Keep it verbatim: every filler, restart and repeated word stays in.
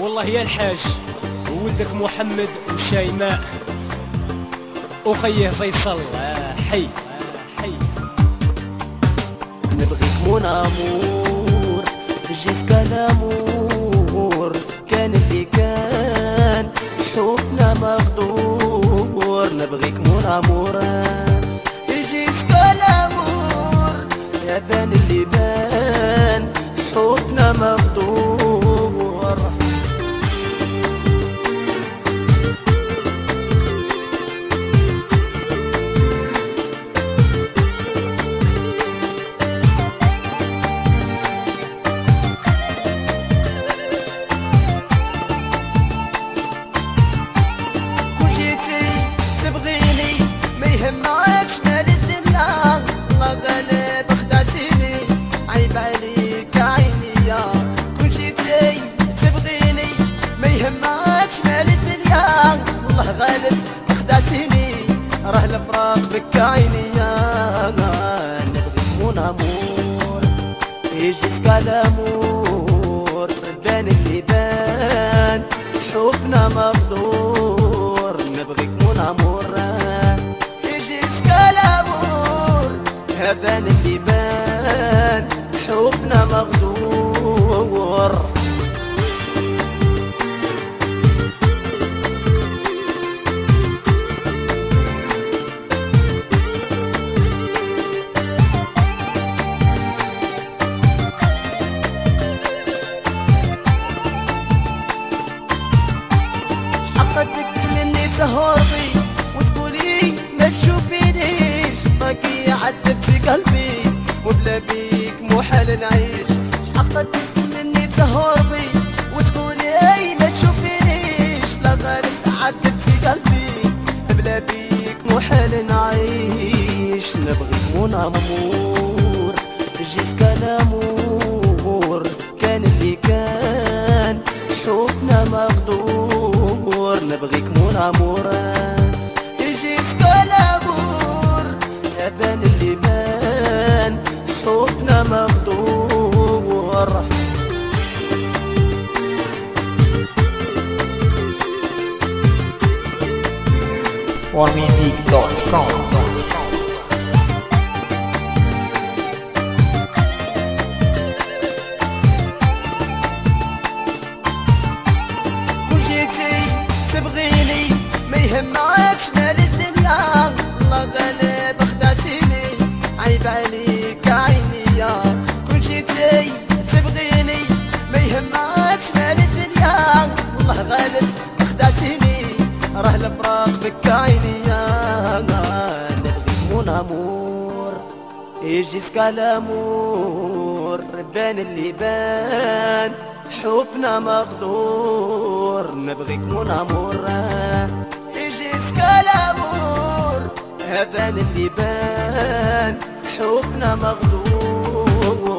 والله يا الحاج وولدك محمد وشيماء وخيه فيصل حي حي. نبغيك مون امور جيسكا لامور، كان اللي كان حبنا مقدور. نبغيك مون امور جيسكا لامور، يا بان اللي بان حبنا مقدور. معاك شمال الدنيا الله غالب خدعتيني، عيب عليك عيني يا كون جيتي تبغيني. ما يهمك شمال الدنيا الله غالب خدعتيني، راه الفراق بك عيني يا. نبغيك مون امور يجيسكا لامور، بان اللي بان حبنا مغدور. نبغيك مون امور بان اللي بان حبنا مغدور. حقدك مني تهربي وتقولي ما تشوفينيش، باقي عدت في قلبي وبلا بيك محال نعيش. شحقتك مني تهربي وتقولي ما تشوفينيش، لا غالب عدت في قلبي بلا بيك محال نعيش. نبغيك مون امور جيسكا لامور، كان اللي كان حبنا مقدور. نبغيك مون امور جيسكا لامور، يا بان اللي بان حبنا مغدور. one music dot com. كون جيتي تبغيني ما يهمك شمال الدنيا الله غالب خدعتيني، عيب عليك عيني يا كون جيتي تبغيني. ما يهمك شمال الدنيا والله غالب خدعتيني، راه الفراق بك عيني يا. نبغيك مون امور يجيسكا لامور، بان اللي بان حبنا مقدور. نبغيك مون امور يجيسكا لامور، بان اللي بان حبنا مغدور.